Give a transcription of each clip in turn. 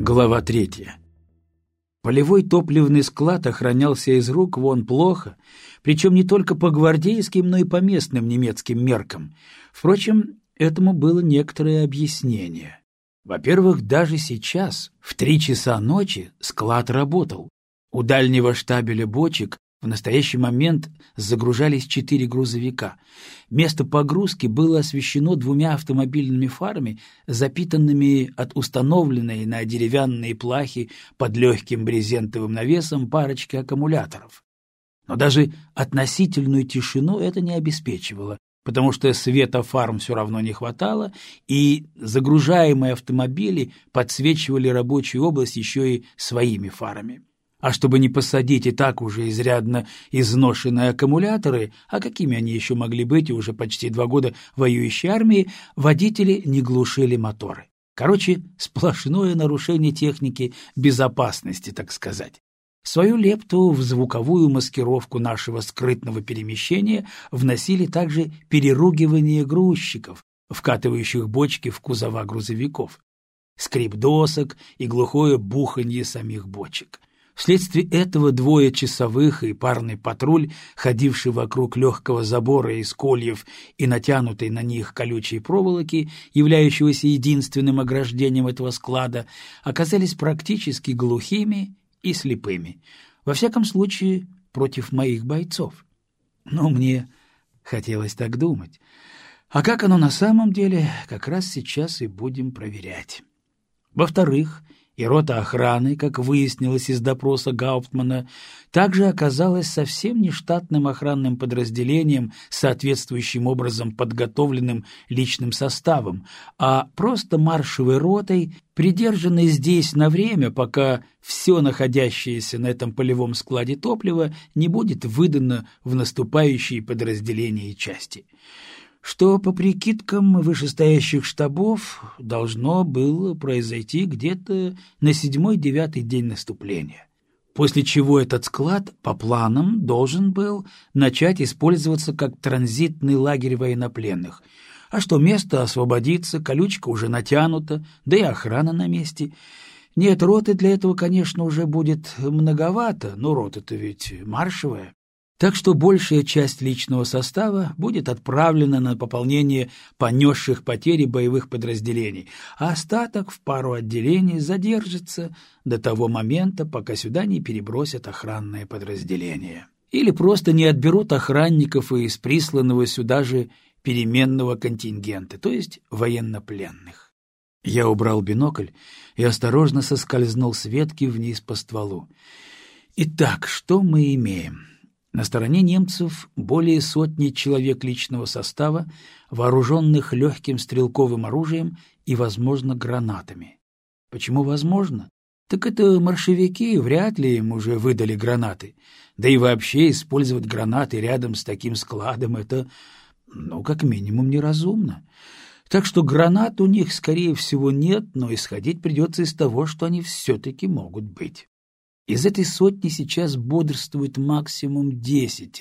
Глава 3. Полевой топливный склад охранялся из рук вон плохо, причем не только по гвардейским, но и по местным немецким меркам. Впрочем, этому было некоторое объяснение. Во-первых, даже сейчас, в 3 часа ночи, склад работал. У дальнего штабеля бочек в настоящий момент загружались 4 грузовика. Место погрузки было освещено 2 автомобильными фарами, запитанными от установленной на деревянные плахи под легким брезентовым навесом парочки аккумуляторов. Но даже относительную тишину это не обеспечивало, потому что света фарм все равно не хватало, и загружаемые автомобили подсвечивали рабочую область еще и своими фарами. А чтобы не посадить и так уже изрядно изношенные аккумуляторы, а какими они еще могли быть, и уже почти 2 года воюющей армии, водители не глушили моторы. Короче, сплошное нарушение техники безопасности, так сказать. Свою лепту в звуковую маскировку нашего скрытного перемещения вносили также переругивание грузчиков, вкатывающих бочки в кузова грузовиков, скрип досок и глухое буханье самих бочек. Вследствие этого 2 часовых и парный патруль, ходивший вокруг легкого забора из кольев и натянутой на них колючей проволоки, являющегося единственным ограждением этого склада, оказались практически глухими и слепыми. Во всяком случае, против моих бойцов. Но мне хотелось так думать. А как оно на самом деле, как раз сейчас и будем проверять. Во-вторых, и рота охраны, как выяснилось из допроса Гауптмана, также оказалась совсем не штатным охранным подразделением, соответствующим образом подготовленным личным составом, а просто маршевой ротой, придержанной здесь на время, пока все находящееся на этом полевом складе топлива не будет выдано в наступающие подразделения и части. Что, по прикидкам вышестоящих штабов, должно было произойти где-то на 7-9 день наступления, после чего этот склад, по планам, должен был начать использоваться как транзитный лагерь военнопленных. А что место освободится, колючка уже натянута, да и охрана на месте. Нет, роты для этого, конечно, уже будет многовато, но рота-то ведь маршевая. Так что большая часть личного состава будет отправлена на пополнение понесших потери боевых подразделений, а остаток в пару отделений задержится до того момента, пока сюда не перебросят охранное подразделение. Или просто не отберут охранников из присланного сюда же переменного контингента, то есть военнопленных. Я убрал бинокль и осторожно соскользнул с ветки вниз по стволу. Итак, что мы имеем? На стороне немцев более 100 человек личного состава, вооруженных легким стрелковым оружием и, возможно, гранатами. Почему возможно? Так это маршевики, вряд ли им уже выдали гранаты. Да и вообще использовать гранаты рядом с таким складом — это, как минимум, неразумно. Так что гранат у них, скорее всего, нет, но исходить придется из того, что они все-таки могут быть. Из этой 100 сейчас бодрствует максимум 10,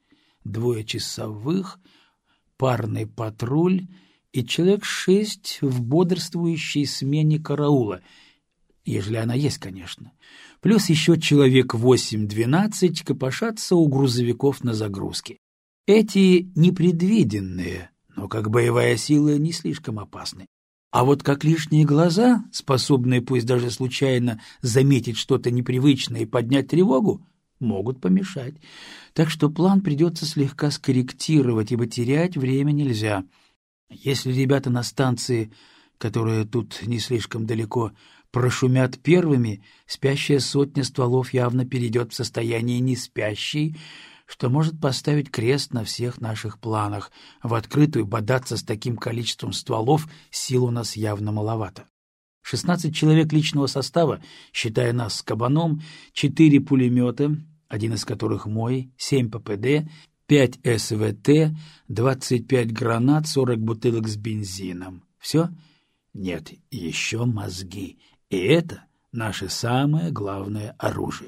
2 часовых, парный патруль и человек 6 в бодрствующей смене караула, ежели она есть, конечно. Плюс еще человек 8-12 копошатся у грузовиков на загрузке. Эти непредвиденные, но как боевая сила не слишком опасны. А вот как лишние глаза, способные пусть даже случайно заметить что-то непривычное и поднять тревогу, могут помешать. Так что план придется слегка скорректировать, ибо терять время нельзя. Если ребята на станции, которая тут не слишком далеко, прошумят первыми, спящая 100 стволов явно перейдет в состояние неспящей, что может поставить крест на всех наших планах. В открытую бодаться с таким количеством стволов сил у нас явно маловато. 16 человек личного состава, считая нас с кабаном, 4 пулемета, один из которых мой, 7 ППД, 5 СВТ, 25 гранат, 40 бутылок с бензином. Все? Нет, еще мозги. И это наше самое главное оружие.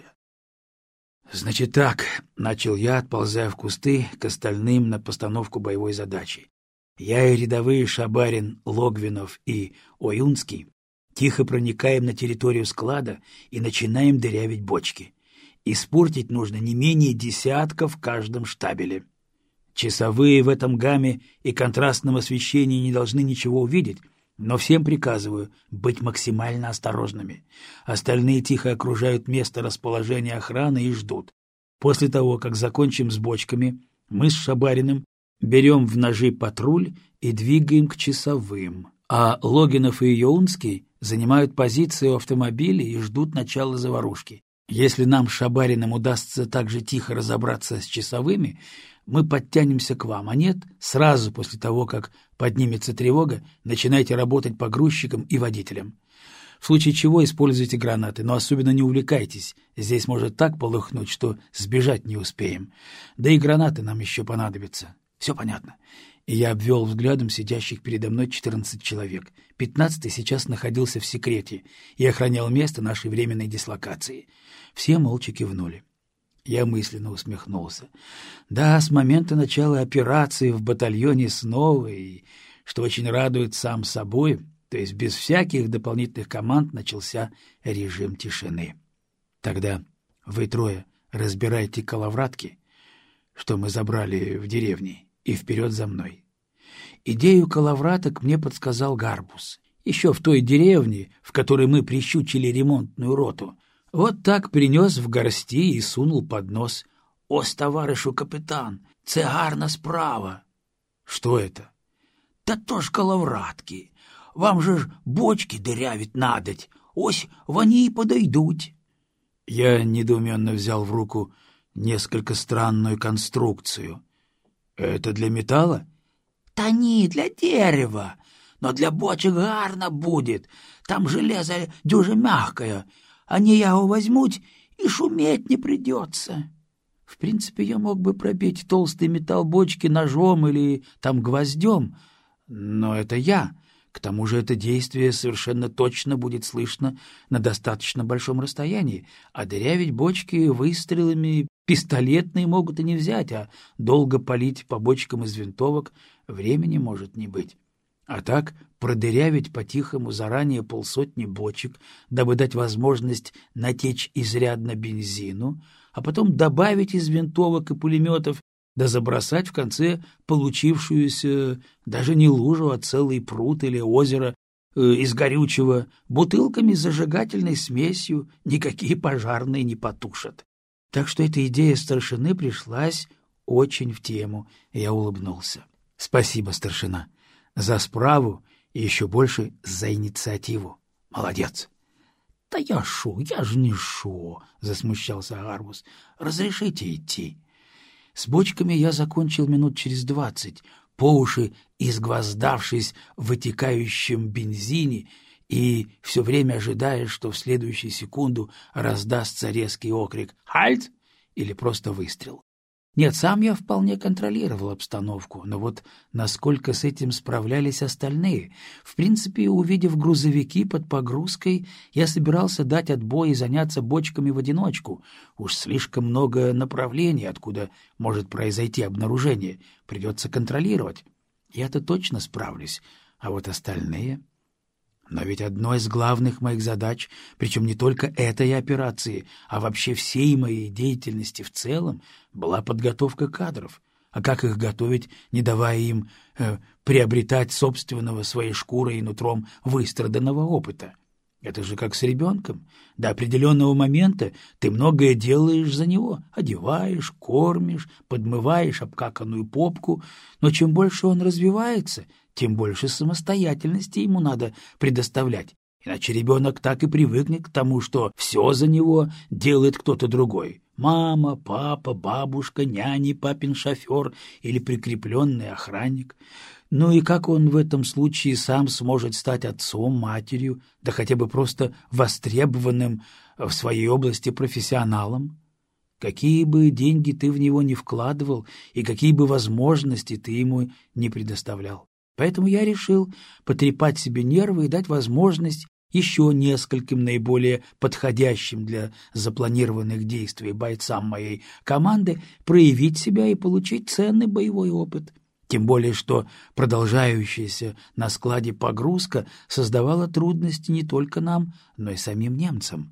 «Значит так», — начал я, отползая в кусты к остальным на постановку боевой задачи. «Я и рядовые Шабарин, Логвинов и Оюнский Тихо проникаем на территорию склада и начинаем дырявить бочки. Испортить нужно не менее десятка в каждом штабеле. Часовые в этом гамме и контрастном освещении не должны ничего увидеть, но всем приказываю быть максимально осторожными. Остальные тихо окружают место расположения охраны и ждут. После того, как закончим с бочками, мы с Шабариным берем в ножи патруль и двигаем к часовым, а Логинов и Йоунский занимают позиции у автомобиля и ждут начала заварушки. Если нам с Шабариным удастся так же тихо разобраться с часовыми, мы подтянемся к вам, а нет, сразу после того, как поднимется тревога, начинайте работать по грузчикам и водителям. В случае чего используйте гранаты, но особенно не увлекайтесь, здесь может так полыхнуть, что сбежать не успеем. Да и гранаты нам еще понадобятся. Все понятно. И я обвел взглядом сидящих передо мной 14 человек. 15-й сейчас находился в секрете и охранял место нашей временной дислокации. Все молча кивнули. Я мысленно усмехнулся. Да, с момента начала операции в батальоне снова, и, что очень радует сам собой, то есть без всяких дополнительных команд начался режим тишины. Тогда вы трое разбирайте коловратки, что мы забрали в деревне, и вперед за мной. Идею коловраток мне подсказал Гарбус. Еще в той деревне, в которой мы прищучили ремонтную роту. Вот так принес в горсти и сунул под нос. «Ось, товаришу капитан, це гарна справа». «Что это?» «Та то ж коловратки. Вам же ж бочки дырявить надоть. Ось вони и подойдут». Я недоуменно взял в руку несколько странную конструкцию. «Это для металла?» «Та ні, для дерева. Но для бочек гарно будет. Там железо дюже мягкое. Они его возьмут, и шуметь не придется». В принципе, я мог бы пробить толстый металл бочки ножом или там гвоздем, но это я. К тому же это действие совершенно точно будет слышно на достаточно большом расстоянии, а дырявить бочки выстрелами пистолетные могут и не взять, а долго палить по бочкам из винтовок времени может не быть. А так продырявить по-тихому заранее 50 бочек, дабы дать возможность натечь изрядно бензину, а потом добавить из винтовок и пулеметов, да забросать в конце получившуюся даже не лужу, а целый пруд или озеро из горючего бутылками с зажигательной смесью, никакие пожарные не потушат. Так что эта идея старшины пришлась очень в тему, и я улыбнулся. Спасибо, старшина, за справу и еще больше за инициативу. Молодец. — Да я ж не шо, — засмущался Гарбус. — Разрешите идти. С бочками я закончил минут через 20, по уши изгвоздавшись в вытекающем бензине и все время ожидая, что в следующую секунду раздастся резкий окрик «Хальт!» или просто выстрел. Нет, сам я вполне контролировал обстановку, но вот насколько с этим справлялись остальные. В принципе, увидев грузовики под погрузкой, я собирался дать отбой и заняться бочками в одиночку. Уж слишком много направлений, откуда может произойти обнаружение. Придется контролировать. Я-то точно справлюсь, а вот остальные... Но ведь одной из главных моих задач, причем не только этой операции, а вообще всей моей деятельности в целом, была подготовка кадров. А как их готовить, не давая им приобретать собственного своей шкурой и нутром выстраданного опыта? Это же как с ребенком. До определенного момента ты многое делаешь за него. Одеваешь, кормишь, подмываешь обкаканную попку. Но чем больше он развивается, тем больше самостоятельности ему надо предоставлять. Иначе ребенок так и привыкнет к тому, что все за него делает кто-то другой. Мама, папа, бабушка, няни, папин шофер или прикрепленный охранник. Ну и как он в этом случае сам сможет стать отцом, матерью, да хотя бы просто востребованным в своей области профессионалом? Какие бы деньги ты в него не вкладывал и какие бы возможности ты ему не предоставлял. Поэтому я решил потрепать себе нервы и дать возможность еще нескольким наиболее подходящим для запланированных действий бойцам моей команды проявить себя и получить ценный боевой опыт. Тем более, что продолжающаяся на складе погрузка создавала трудности не только нам, но и самим немцам.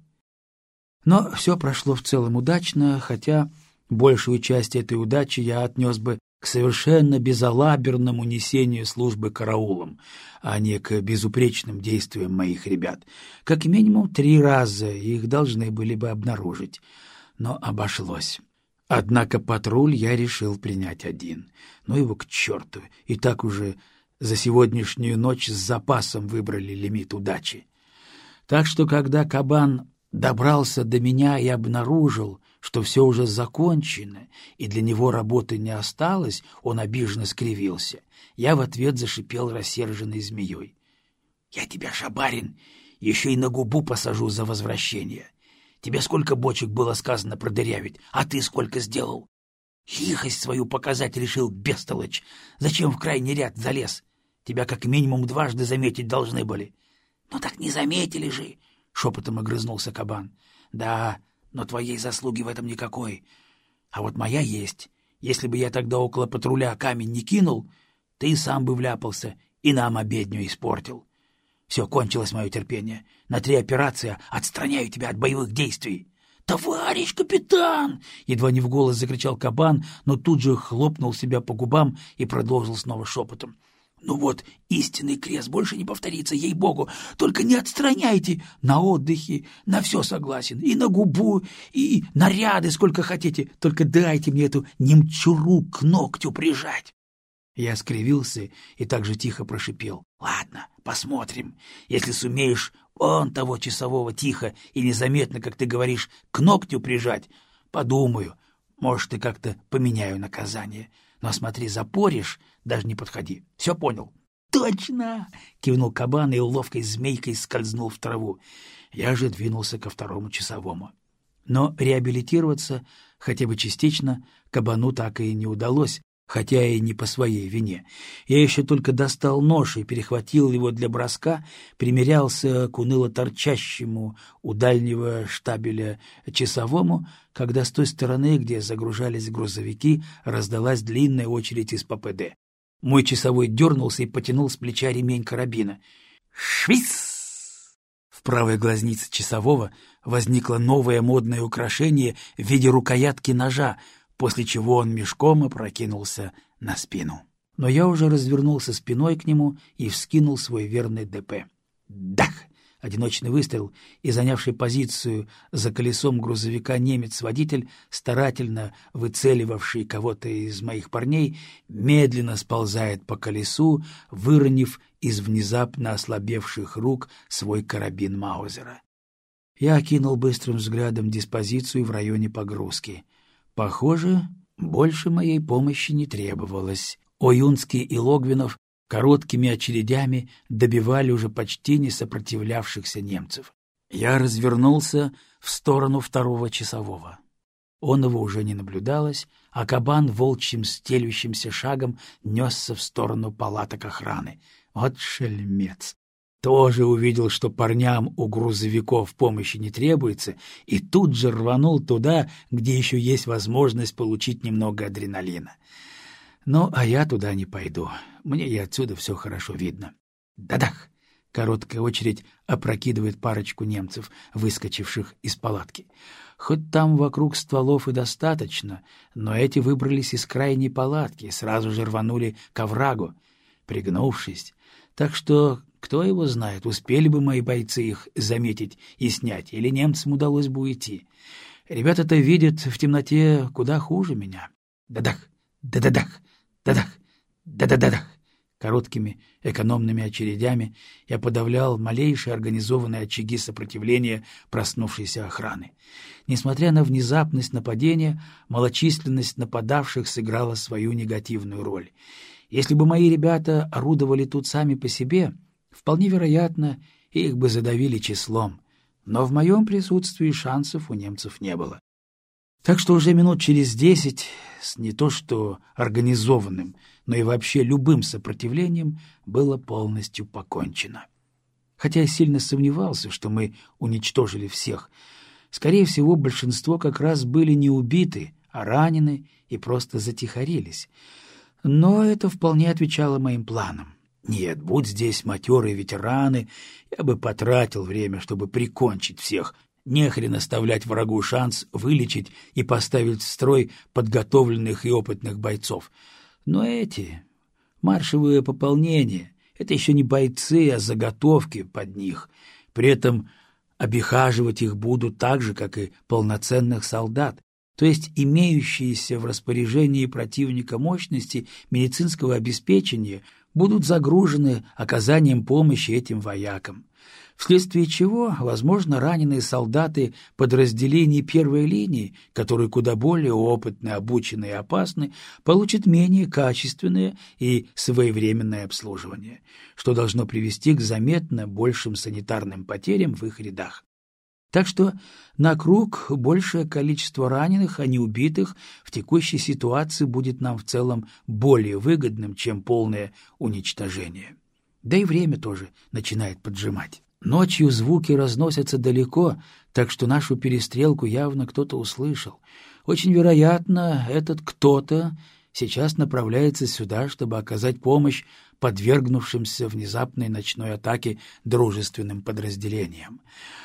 Но все прошло в целом удачно, хотя большую часть этой удачи я отнес бы к совершенно безалаберному несению службы караулом, а не к безупречным действиям моих ребят. Как минимум 3 раза их должны были бы обнаружить, но обошлось. Однако патруль я решил принять один. Ну его к черту, и так уже за сегодняшнюю ночь с запасом выбрали лимит удачи. Так что, когда кабан добрался до меня и обнаружил, что все уже закончено, и для него работы не осталось, он обиженно скривился. Я в ответ зашипел рассерженной змеей. — Я тебя, Шабарин, еще и на губу посажу за возвращение. Тебе сколько бочек было сказано продырявить, а ты сколько сделал? Лихость свою показать решил, бестолочь. Зачем в крайний ряд залез? Тебя как минимум 2 заметить должны были. — Ну так не заметили же, — шепотом огрызнулся кабан. — Да, но твоей заслуги в этом никакой. А вот моя есть. Если бы я тогда около патруля камень не кинул, ты сам бы вляпался и нам обедню испортил. Все, кончилось мое терпение. На 3 операции отстраняю тебя от боевых действий. — Товарищ капитан! — едва не в голос закричал кабан, но тут же хлопнул себя по губам и продолжил снова шепотом. Ну вот, истинный крест больше не повторится, ей-богу. Только не отстраняйте. На отдыхе, на все согласен. И на губу, и наряды сколько хотите. Только дайте мне эту немчуру к ногтю прижать. Я скривился и так же тихо прошипел. Ладно, посмотрим. Если сумеешь вон того часового тихо и незаметно, как ты говоришь, к ногтю прижать, подумаю. Может, и как-то поменяю наказание. Но смотри, запоришь, даже не подходи. Все понял? — Точно! — кивнул кабан и ловкой змейкой скользнул в траву. Я же двинулся ко 2 часовому. Но реабилитироваться, хотя бы частично, кабану так и не удалось, хотя и не по своей вине. Я еще только достал нож и перехватил его для броска, примерялся к уныло торчащему у дальнего штабеля часовому, когда с той стороны, где загружались грузовики, раздалась длинная очередь из ППД. Мой часовой дернулся и потянул с плеча ремень карабина. Швиц! В правой глазнице часового возникло новое модное украшение в виде рукоятки ножа, после чего он мешком опрокинулся на спину. Но я уже развернулся спиной к нему и вскинул свой верный ДП. Дах! Одиночный выстрел, и занявший позицию за колесом грузовика немец-водитель, старательно выцеливавший кого-то из моих парней, медленно сползает по колесу, выронив из внезапно ослабевших рук свой карабин Маузера. Я окинул быстрым взглядом диспозицию в районе погрузки. Похоже, больше моей помощи не требовалось. Оюнский и Логвинов короткими очередями добивали уже почти не сопротивлявшихся немцев. Я развернулся в сторону 2 часового. Он его уже не наблюдалось, а кабан волчьим стелющимся шагом несся в сторону палаток охраны. Вот шельмец! Тоже увидел, что парням у грузовиков помощи не требуется, и тут же рванул туда, где еще есть возможность получить немного адреналина. Ну, а я туда не пойду. Мне и отсюда все хорошо видно. Да-дах! Короткая очередь опрокидывает парочку немцев, выскочивших из палатки. Хоть там вокруг стволов и достаточно, но эти выбрались из крайней палатки и сразу же рванули к оврагу, пригнувшись. Так что, кто его знает, успели бы мои бойцы их заметить и снять, или немцам удалось бы уйти. Ребята-то видят в темноте куда хуже меня. Да-дах! Да-да-дах! Да-дах! Да-да-да-дах! Короткими экономными очередями я подавлял малейшие организованные очаги сопротивления проснувшейся охраны. Несмотря на внезапность нападения, малочисленность нападавших сыграла свою негативную роль. Если бы мои ребята орудовали тут сами по себе, вполне вероятно, их бы задавили числом, но в моем присутствии шансов у немцев не было. Так что уже минут через 10 с не то что организованным, но и вообще любым сопротивлением было полностью покончено. Хотя я сильно сомневался, что мы уничтожили всех. Скорее всего, большинство как раз были не убиты, а ранены и просто затихарились. Но это вполне отвечало моим планам. Нет, будь здесь матерые ветераны, я бы потратил время, чтобы прикончить всех. Нехрен оставлять врагу шанс вылечить и поставить в строй подготовленных и опытных бойцов. Но эти маршевые пополнения — это еще не бойцы, а заготовки под них. При этом обихаживать их будут так же, как и полноценных солдат, то есть имеющиеся в распоряжении противника мощности медицинского обеспечения будут загружены оказанием помощи этим воякам, вследствие чего, возможно, раненые солдаты подразделений первой линии, которые куда более опытны, обучены и опасны, получат менее качественное и своевременное обслуживание, что должно привести к заметно большим санитарным потерям в их рядах. Так что на круг большее количество раненых, а не убитых, в текущей ситуации будет нам в целом более выгодным, чем полное уничтожение. Да и время тоже начинает поджимать. Ночью звуки разносятся далеко, так что нашу перестрелку явно кто-то услышал. Очень вероятно, этот кто-то сейчас направляется сюда, чтобы оказать помощь подвергнувшимся внезапной ночной атаке дружественным подразделениям.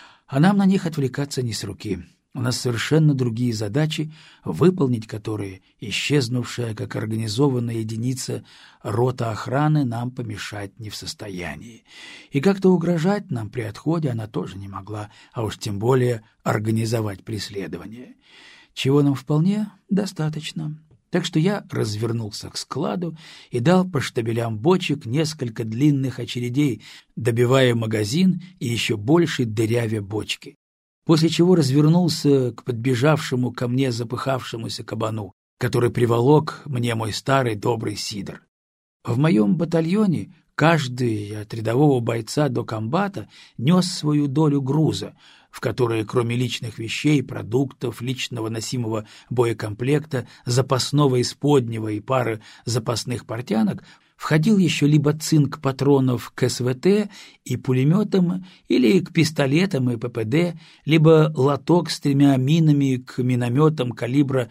А нам на них отвлекаться не с руки. У нас совершенно другие задачи, выполнить которые исчезнувшая как организованная единица рота охраны нам помешать не в состоянии. И как-то угрожать нам при отходе она тоже не могла, а уж тем более организовать преследование. Чего нам вполне достаточно. Так что я развернулся к складу и дал по штабелям бочек несколько длинных очередей, добивая магазин и еще больше дырявя бочки. После чего развернулся к подбежавшему ко мне запыхавшемуся кабану, который приволок мне мой старый добрый сидр. В моем батальоне каждый от рядового бойца до комбата нес свою долю груза, в которые, кроме личных вещей, продуктов, личного носимого боекомплекта, запасного исподнего и пары запасных портянок, входил еще либо цинк патронов к СВТ и пулеметам, или к пистолетам и ППД, либо лоток с 3 минами к минометам калибра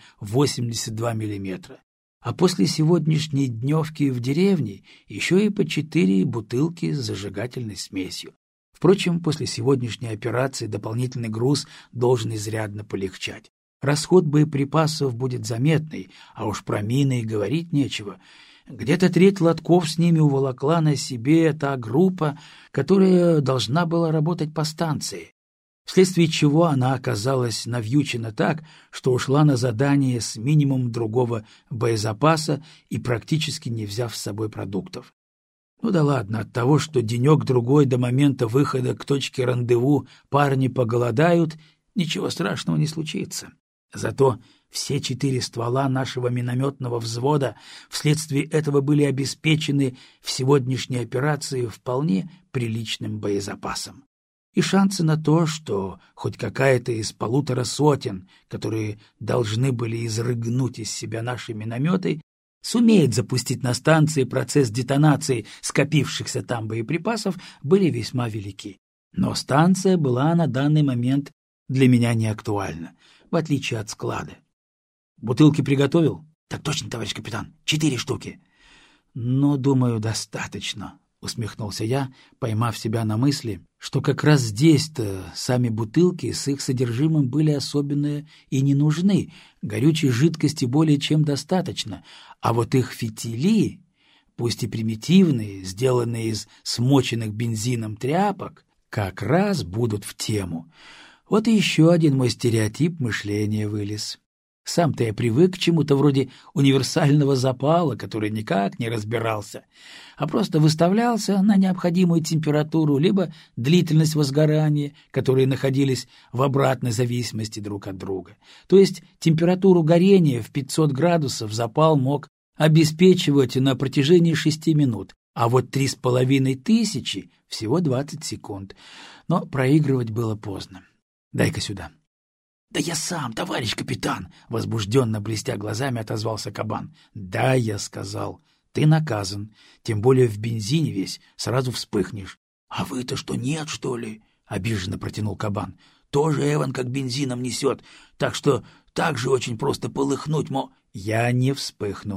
82 мм. А после сегодняшней дневки в деревне еще и по 4 бутылки с зажигательной смесью. Впрочем, после сегодняшней операции дополнительный груз должен изрядно полегчать. Расход боеприпасов будет заметный, а уж про мины и говорить нечего. Где-то треть лотков с ними уволокла на себе та группа, которая должна была работать по станции, вследствие чего она оказалась навьючена так, что ушла на задание с минимумом другого боезапаса и практически не взяв с собой продуктов. Ну да ладно, от того, что денек-другой до момента выхода к точке рандеву парни поголодают, ничего страшного не случится. Зато все 4 ствола нашего минометного взвода вследствие этого были обеспечены в сегодняшней операции вполне приличным боезапасом. И шансы на то, что хоть какая-то из 1,5 сотен, которые должны были изрыгнуть из себя наши минометы, сумеет запустить на станции процесс детонации скопившихся там боеприпасов, были весьма велики. Но станция была на данный момент для меня не актуальна, в отличие от склада. «Бутылки приготовил?» «Так точно, товарищ капитан, 4 штуки». «Ну, думаю, достаточно», — усмехнулся я, поймав себя на мысли, что как раз здесь-то сами бутылки с их содержимым были особенно и не нужны, горючей жидкости более чем достаточно, а вот их фитили, пусть и примитивные, сделанные из смоченных бензином тряпок, как раз будут в тему. Вот и еще один мой стереотип мышления вылез. Сам-то я привык к чему-то вроде универсального запала, который никак не разбирался, а просто выставлялся на необходимую температуру либо длительность возгорания, которые находились в обратной зависимости друг от друга. То есть температуру горения в 500 градусов запал мог обеспечивать на протяжении 6 минут, а вот 3500 — всего 20 секунд. Но проигрывать было поздно. «Дай-ка сюда». «Да я сам, товарищ капитан!» — возбужденно блестя глазами отозвался кабан. «Да, я сказал. Ты наказан. Тем более в бензине весь, сразу вспыхнешь». «А вы-то что, нет, что ли?» — обиженно протянул кабан. «Тоже Эван как бензином несет, так что так же очень просто полыхнуть, мо...» «Я не вспыхну»,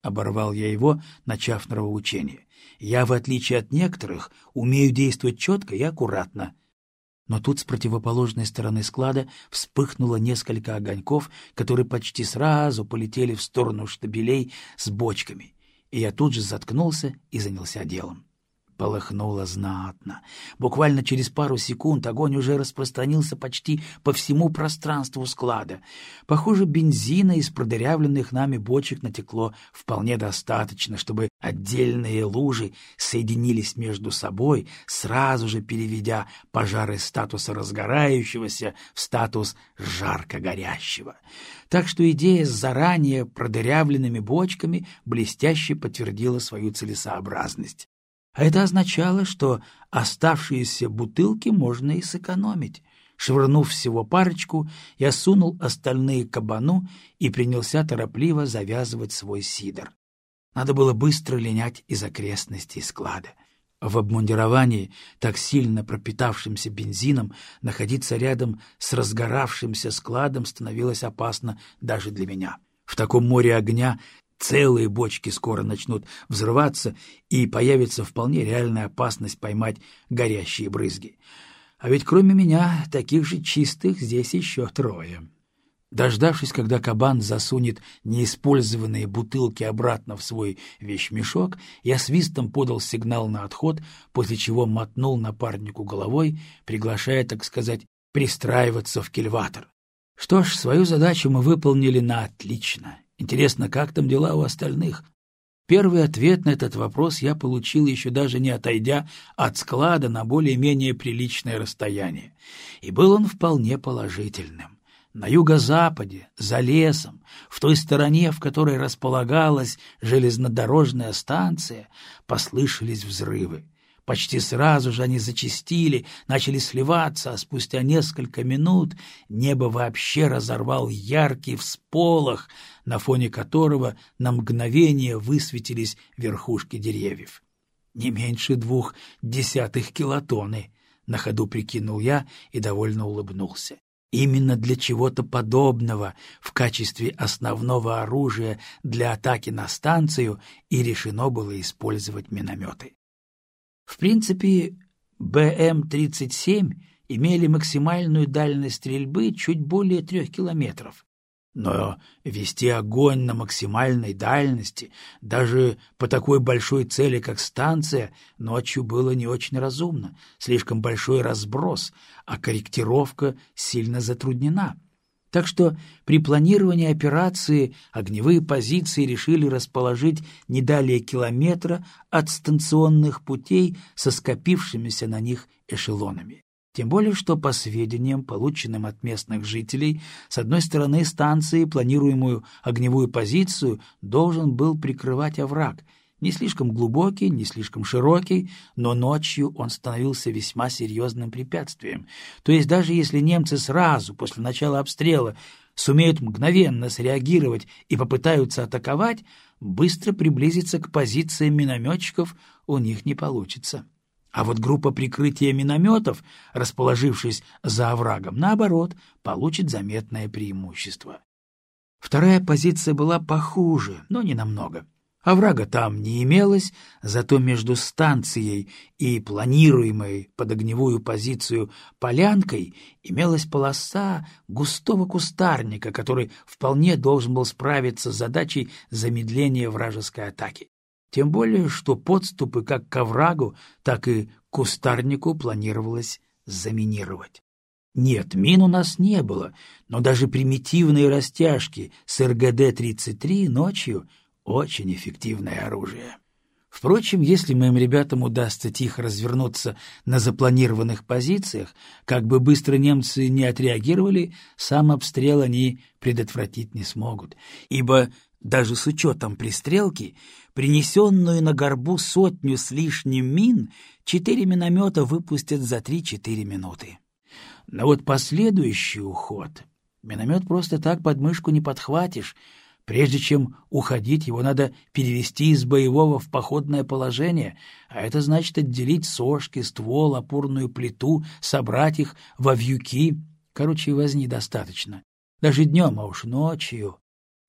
оборвал я его, начав нравоучение. «Я, в отличие от некоторых, умею действовать четко и аккуратно». Но тут с противоположной стороны склада вспыхнуло несколько огоньков, которые почти сразу полетели в сторону штабелей с бочками, и я тут же заткнулся и занялся делом. Полыхнуло знатно. Буквально через пару секунд огонь уже распространился почти по всему пространству склада. Похоже, бензина из продырявленных нами бочек натекло вполне достаточно, чтобы отдельные лужи соединились между собой, сразу же переведя пожар из статуса разгорающегося в статус жарко горящего. Так что идея с заранее продырявленными бочками блестяще подтвердила свою целесообразность. А это означало, что оставшиеся бутылки можно и сэкономить. Швырнув всего парочку, я сунул остальные кабану и принялся торопливо завязывать свой сидр. Надо было быстро линять из окрестностей склада. В обмундировании, так сильно пропитавшимся бензином, находиться рядом с разгоравшимся складом становилось опасно даже для меня. В таком море огня целые бочки скоро начнут взрываться, и появится вполне реальная опасность поймать горящие брызги. А ведь кроме меня таких же чистых здесь еще трое. Дождавшись, когда кабан засунет неиспользованные бутылки обратно в свой вещмешок, я свистом подал сигнал на отход, после чего мотнул напарнику головой, приглашая, так сказать, пристраиваться в кильватор. Что ж, свою задачу мы выполнили на отлично. Интересно, как там дела у остальных? Первый ответ на этот вопрос я получил, еще даже не отойдя от склада на более-менее приличное расстояние. И был он вполне положительным. На юго-западе, за лесом, в той стороне, в которой располагалась железнодорожная станция, послышались взрывы. Почти сразу же они зачастили, начали сливаться, а спустя несколько минут небо вообще разорвал яркий всполох, на фоне которого на мгновение высветились верхушки деревьев. Не меньше 0,2 килотонны, на ходу прикинул я и довольно улыбнулся. Именно для чего-то подобного в качестве основного оружия для атаки на станцию и решено было использовать минометы. В принципе, БМ-37 имели максимальную дальность стрельбы чуть более 3 километров. Но вести огонь на максимальной дальности, даже по такой большой цели, как станция, ночью было не очень разумно, слишком большой разброс, а корректировка сильно затруднена. Так что при планировании операции огневые позиции решили расположить не далее километра от станционных путей со скопившимися на них эшелонами. Тем более, что, по сведениям, полученным от местных жителей, с одной стороны станции планируемую огневую позицию должен был прикрывать овраг, не слишком глубокий, не слишком широкий, но ночью он становился весьма серьезным препятствием. То есть даже если немцы сразу после начала обстрела сумеют мгновенно среагировать и попытаются атаковать, быстро приблизиться к позициям минометчиков у них не получится. А вот группа прикрытия минометов, расположившись за оврагом, наоборот, получит заметное преимущество. Вторая позиция была похуже, но не намного. Оврага там не имелось, зато между станцией и планируемой под огневую позицию полянкой имелась полоса густого кустарника, который вполне должен был справиться с задачей замедления вражеской атаки. Тем более, что подступы как к оврагу, так и к кустарнику планировалось заминировать. Нет, мин у нас не было, но даже примитивные растяжки с РГД-33 ночью — очень эффективное оружие. Впрочем, если моим ребятам удастся тихо развернуться на запланированных позициях, как бы быстро немцы не отреагировали, сам обстрел они предотвратить не смогут, ибо даже с учетом пристрелки, принесенную на горбу 100 с лишним мин, 4 миномета выпустят за 3-4 минуты. Но вот последующий уход миномет просто так под мышку не подхватишь. Прежде чем уходить, его надо перевести из боевого в походное положение, а это значит отделить сошки, ствол, опорную плиту, собрать их во вьюки. Короче, возни достаточно. Даже днем, а уж ночью.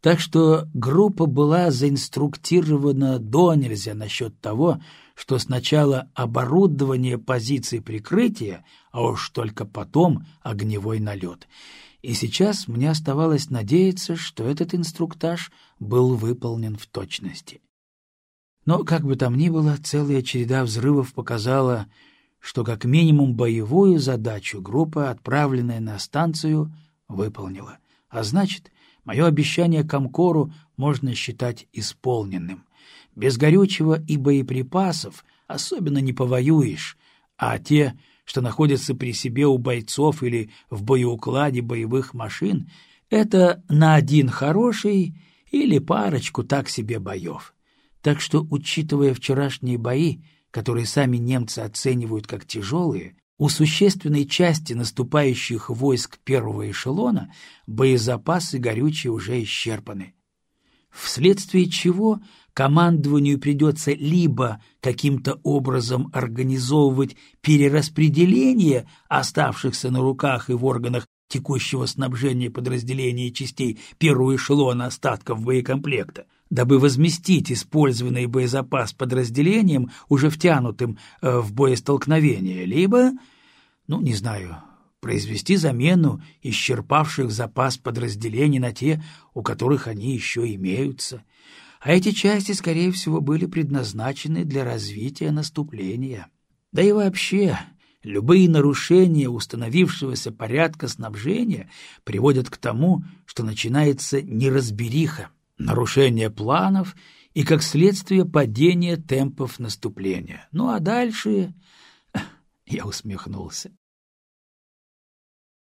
Так что группа была заинструктирована донельзя насчет того, что сначала оборудование позиций прикрытия, а уж только потом огневой налет. И сейчас мне оставалось надеяться, что этот инструктаж был выполнен в точности. Но, как бы там ни было, целая череда взрывов показала, что как минимум боевую задачу группа, отправленная на станцию, выполнила. А значит, мое обещание Комкору можно считать исполненным. Без горючего и боеприпасов особенно не повоюешь, а те, что находятся при себе у бойцов или в боеукладе боевых машин, это на один хороший или парочку так себе боев. Так что, учитывая вчерашние бои, которые сами немцы оценивают как тяжелые, у существенной части наступающих войск первого эшелона боезапасы горючее уже исчерпаны. Вследствие чего командованию придется либо каким-то образом организовывать перераспределение оставшихся на руках и в органах текущего снабжения подразделений и частей первого эшелона остатков боекомплекта, дабы возместить использованный боезапас подразделением, уже втянутым в боестолкновение, либо, не знаю, произвести замену исчерпавших запас подразделений на те, у которых они еще имеются. А эти части, скорее всего, были предназначены для развития наступления. Да и вообще, любые нарушения установившегося порядка снабжения приводят к тому, что начинается неразбериха, нарушение планов и, как следствие, падение темпов наступления. Ну а дальше... Я усмехнулся.